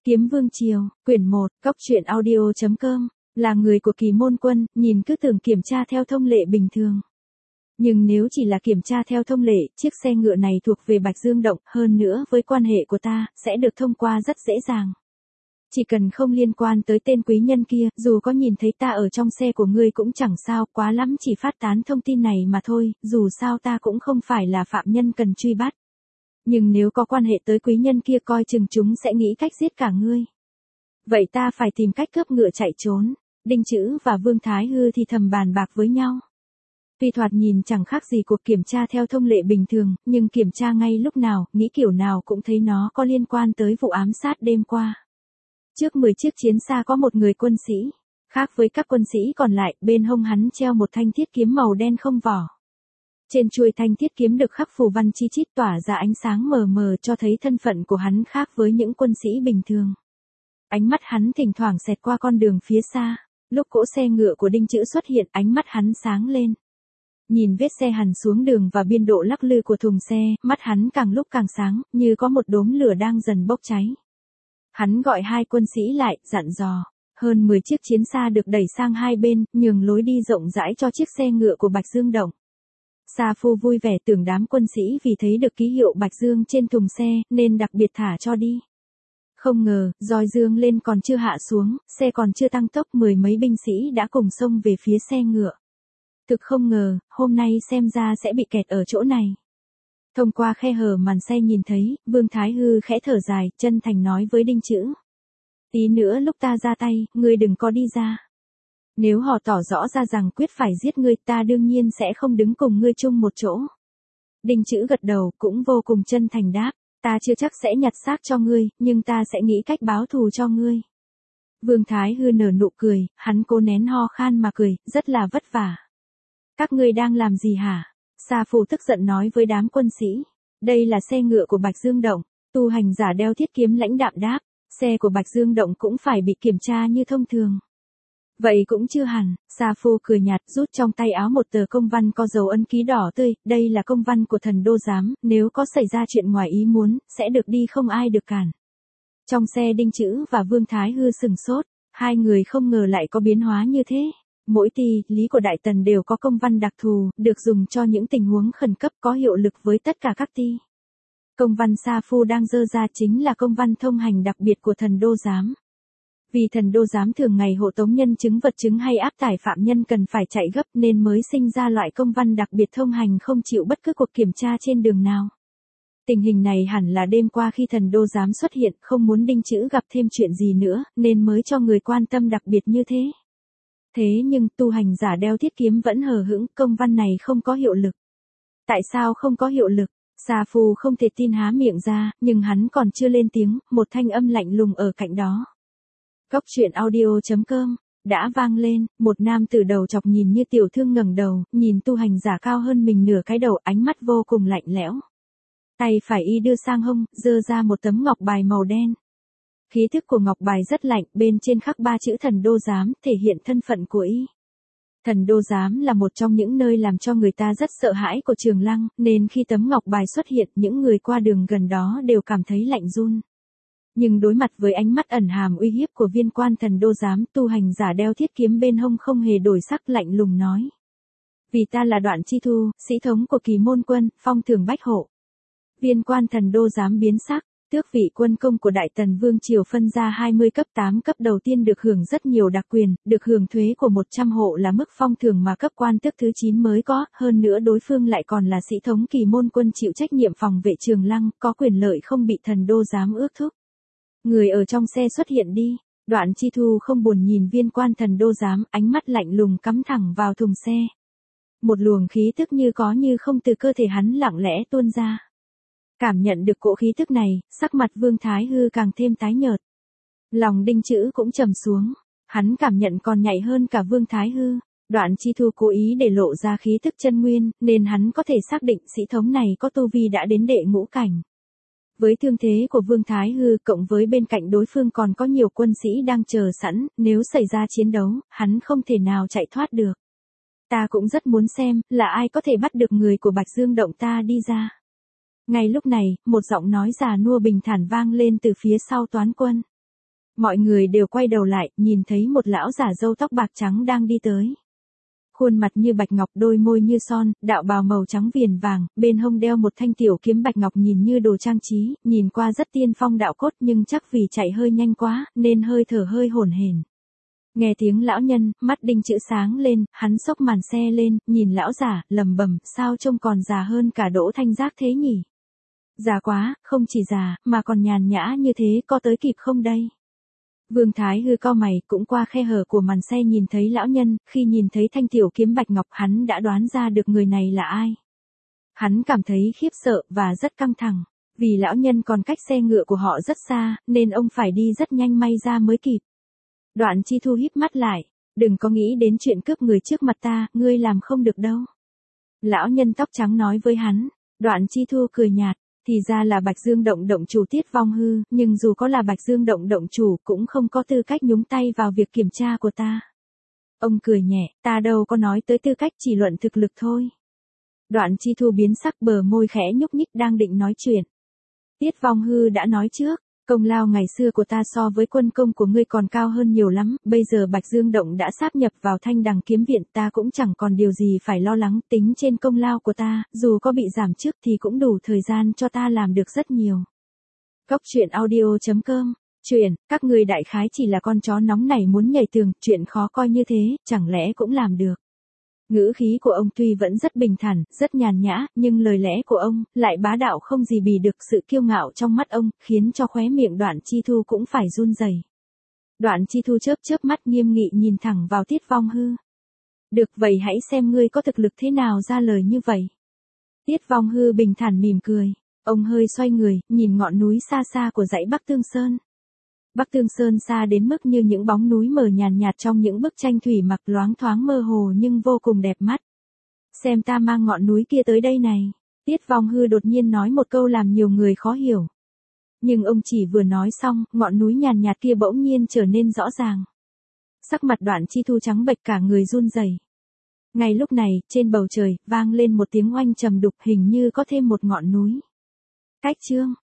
Kiếm Vương Triều, quyển 1, Cóc truyện audio.com, là người của Kỳ Môn Quân, nhìn cứ tưởng kiểm tra theo thông lệ bình thường. Nhưng nếu chỉ là kiểm tra theo thông lệ, chiếc xe ngựa này thuộc về Bạch Dương Động, hơn nữa với quan hệ của ta, sẽ được thông qua rất dễ dàng. Chỉ cần không liên quan tới tên quý nhân kia, dù có nhìn thấy ta ở trong xe của ngươi cũng chẳng sao, quá lắm chỉ phát tán thông tin này mà thôi, dù sao ta cũng không phải là phạm nhân cần truy bắt. Nhưng nếu có quan hệ tới quý nhân kia coi chừng chúng sẽ nghĩ cách giết cả ngươi. Vậy ta phải tìm cách cướp ngựa chạy trốn. Đinh Chữ và Vương Thái Hư thì thầm bàn bạc với nhau. Tuy thoạt nhìn chẳng khác gì cuộc kiểm tra theo thông lệ bình thường, nhưng kiểm tra ngay lúc nào, nghĩ kiểu nào cũng thấy nó có liên quan tới vụ ám sát đêm qua. Trước 10 chiếc chiến xa có một người quân sĩ. Khác với các quân sĩ còn lại, bên hông hắn treo một thanh thiết kiếm màu đen không vỏ. Trên chuôi thanh thiết kiếm được khắc phù văn chi chít tỏa ra ánh sáng mờ mờ cho thấy thân phận của hắn khác với những quân sĩ bình thường. Ánh mắt hắn thỉnh thoảng xẹt qua con đường phía xa. Lúc cỗ xe ngựa của Đinh Chữ xuất hiện, ánh mắt hắn sáng lên. Nhìn vết xe hằn xuống đường và biên độ lắc lư của thùng xe, mắt hắn càng lúc càng sáng, như có một đốm lửa đang dần bốc cháy. Hắn gọi hai quân sĩ lại, dặn dò. Hơn 10 chiếc chiến xa được đẩy sang hai bên, nhường lối đi rộng rãi cho chiếc xe ngựa của Bạch Dương Động. Sa Phu vui vẻ tưởng đám quân sĩ vì thấy được ký hiệu Bạch Dương trên thùng xe, nên đặc biệt thả cho đi. Không ngờ, roi dương lên còn chưa hạ xuống, xe còn chưa tăng tốc, 10 mấy binh sĩ đã cùng xông về phía xe ngựa. Thực không ngờ, hôm nay xem ra sẽ bị kẹt ở chỗ này. Thông qua khe hở màn xe nhìn thấy, Vương Thái Hư khẽ thở dài, chân thành nói với Đinh Chữ. Tí nữa lúc ta ra tay, ngươi đừng có đi ra. Nếu họ tỏ rõ ra rằng quyết phải giết ngươi, ta đương nhiên sẽ không đứng cùng ngươi chung một chỗ. Đinh Chữ gật đầu, cũng vô cùng chân thành đáp, ta chưa chắc sẽ nhặt xác cho ngươi, nhưng ta sẽ nghĩ cách báo thù cho ngươi. Vương Thái Hư nở nụ cười, hắn cố nén ho khan mà cười, rất là vất vả. Các ngươi đang làm gì hả? Sa Phu tức giận nói với đám quân sĩ. Đây là xe ngựa của Bạch Dương Động. Tu hành giả đeo thiết kiếm lãnh đạm đáp, xe của Bạch Dương Động cũng phải bị kiểm tra như thông thường. Vậy cũng chưa hẳn, Sa Phu cười nhạt, rút trong tay áo một tờ công văn có dấu ấn ký đỏ tươi, đây là công văn của thần đô giám, nếu có xảy ra chuyện ngoài ý muốn, sẽ được đi không ai được cản. Trong xe Đinh Chữ và Vương Thái Hư sừng sốt, hai người không ngờ lại có biến hóa như thế. Mỗi ty, lý của Đại Tần đều có công văn đặc thù, được dùng cho những tình huống khẩn cấp có hiệu lực với tất cả các ty. Công văn Sa Phu đang dơ ra chính là công văn thông hành đặc biệt của thần đô giám. Vì thần đô giám thường ngày hộ tống nhân chứng vật chứng hay áp tải phạm nhân cần phải chạy gấp nên mới sinh ra loại công văn đặc biệt thông hành không chịu bất cứ cuộc kiểm tra trên đường nào. Tình hình này hẳn là đêm qua khi thần đô giám xuất hiện không muốn Đinh Chữ gặp thêm chuyện gì nữa nên mới cho người quan tâm đặc biệt như thế. Thế nhưng tu hành giả đeo thiết kiếm vẫn hờ hững, công văn này không có hiệu lực. Tại sao không có hiệu lực? Sa Phu không thể tin há miệng ra, nhưng hắn còn chưa lên tiếng, một thanh âm lạnh lùng ở cạnh đó. Cóc truyện audio.com, đã vang lên, một nam tử đầu chọc nhìn như tiểu thương ngẩng đầu, nhìn tu hành giả cao hơn mình nửa cái đầu, ánh mắt vô cùng lạnh lẽo. Tay phải y đưa sang hông, giơ ra một tấm ngọc bài màu đen. Khí thức của ngọc bài rất lạnh, bên trên khắc 3 chữ thần đô giám, thể hiện thân phận của y. Thần đô giám là một trong những nơi làm cho người ta rất sợ hãi của Trường Lăng, nên khi tấm ngọc bài xuất hiện, những người qua đường gần đó đều cảm thấy lạnh run. Nhưng đối mặt với ánh mắt ẩn hàm uy hiếp của viên quan thần đô giám, tu hành giả đeo thiết kiếm bên hông không hề đổi sắc, lạnh lùng nói. Vì ta là Đoạn Chi Thu, sĩ thống của Kỳ Môn Quân, phong thưởng bách hộ. Viên quan thần đô giám biến sắc. Tước vị quân công của Đại Tần Vương Triều phân ra 20 cấp 8 cấp đầu tiên được hưởng rất nhiều đặc quyền, được hưởng thuế của 100 hộ là mức phong thưởng mà cấp quan tước thứ 9 mới có, hơn nữa đối phương lại còn là sĩ thống Kỳ Môn Quân chịu trách nhiệm phòng vệ Trường Lăng, có quyền lợi không bị thần đô giám ước thúc. Người ở trong xe xuất hiện đi. Đoạn Chi Thu không buồn nhìn viên quan thần đô giám, ánh mắt lạnh lùng cắm thẳng vào thùng xe. Một luồng khí tức như có như không từ cơ thể hắn lặng lẽ tuôn ra. Cảm nhận được cỗ khí tức này, sắc mặt Vương Thái Hư càng thêm tái nhợt. Lòng Đinh Chữ cũng trầm xuống, hắn cảm nhận còn nhạy hơn cả Vương Thái Hư. Đoạn Chi Thu cố ý để lộ ra khí tức chân nguyên, nên hắn có thể xác định sĩ thống này có tu vi đã đến đệ ngũ cảnh. Với thương thế của Vương Thái Hư cộng với bên cạnh đối phương còn có nhiều quân sĩ đang chờ sẵn, nếu xảy ra chiến đấu, hắn không thể nào chạy thoát được. Ta cũng rất muốn xem, là ai có thể bắt được người của Bạch Dương Động ta đi ra. Ngay lúc này, một giọng nói già nua bình thản vang lên từ phía sau toán quân. Mọi người đều quay đầu lại, nhìn thấy một lão giả râu tóc bạc trắng đang đi tới. Khuôn mặt như bạch ngọc, đôi môi như son, đạo bào màu trắng viền vàng, bên hông đeo một thanh tiểu kiếm bạch ngọc nhìn như đồ trang trí, nhìn qua rất tiên phong đạo cốt nhưng chắc vì chạy hơi nhanh quá, nên hơi thở hơi hổn hển. Nghe tiếng lão nhân, mắt đinh chữ sáng lên, hắn xốc màn xe lên, nhìn lão giả, lẩm bẩm, sao trông còn già hơn cả Đỗ Thanh Giác thế nhỉ? Già quá, không chỉ già, mà còn nhàn nhã như thế, có tới kịp không đây? Vương Thái Hư cau mày, cũng qua khe hở của màn xe nhìn thấy lão nhân, khi nhìn thấy thanh tiểu kiếm bạch ngọc hắn đã đoán ra được người này là ai. Hắn cảm thấy khiếp sợ và rất căng thẳng, vì lão nhân còn cách xe ngựa của họ rất xa, nên ông phải đi rất nhanh may ra mới kịp. Đoạn Chi Thu híp mắt lại, đừng có nghĩ đến chuyện cướp người trước mặt ta, ngươi làm không được đâu. Lão nhân tóc trắng nói với hắn. Đoạn Chi Thu cười nhạt, thì ra là Bạch Dương Động động chủ Tiết Vong Hư, nhưng dù có là Bạch Dương Động động chủ cũng không có tư cách nhúng tay vào việc kiểm tra của ta. Ông cười nhẹ, ta đâu có nói tới tư cách, chỉ luận thực lực thôi. Đoạn Chi Thu biến sắc, bờ môi khẽ nhúc nhích đang định nói chuyện. Tiết Vong Hư đã nói trước, công lao ngày xưa của ta so với quân công của ngươi còn cao hơn nhiều lắm, bây giờ Bạch Dương Động đã sáp nhập vào Thanh Đằng Kiếm Viện, ta cũng chẳng còn điều gì phải lo lắng, tính trên công lao của ta, dù có bị giảm chức thì cũng đủ thời gian cho ta làm được rất nhiều. Cốc truyện audio.com. Chuyện, các ngươi đại khái chỉ là con chó nóng này muốn nhảy tường, chuyện khó coi như thế, chẳng lẽ cũng làm được. Ngữ khí của ông tuy vẫn rất bình thản, rất nhàn nhã, nhưng lời lẽ của ông lại bá đạo không gì bì được, sự kiêu ngạo trong mắt ông khiến cho khóe miệng Đoạn Chi Thu cũng phải run rẩy. Đoạn Chi Thu chớp chớp mắt nghiêm nghị nhìn thẳng vào Tiết Vong Hư. Được vậy hãy xem ngươi có thực lực thế nào ra lời như vậy. Tiết Vong Hư bình thản mỉm cười, ông hơi xoay người, nhìn ngọn núi xa xa của dãy Bắc Tương Sơn. Bắc Tương Sơn xa đến mức như những bóng núi mờ nhàn nhạt trong những bức tranh thủy mặc, loáng thoáng mơ hồ nhưng vô cùng đẹp mắt. Xem ta mang ngọn núi kia tới đây này. Tiết Vong Hư đột nhiên nói một câu làm nhiều người khó hiểu. Nhưng ông chỉ vừa nói xong, ngọn núi nhàn nhạt kia bỗng nhiên trở nên rõ ràng. Sắc mặt Đoạn Chi Thu trắng bệch, cả người run rẩy. Ngay lúc này, trên bầu trời, vang lên một tiếng oanh trầm đục, hình như có thêm một ngọn núi. Cách chương.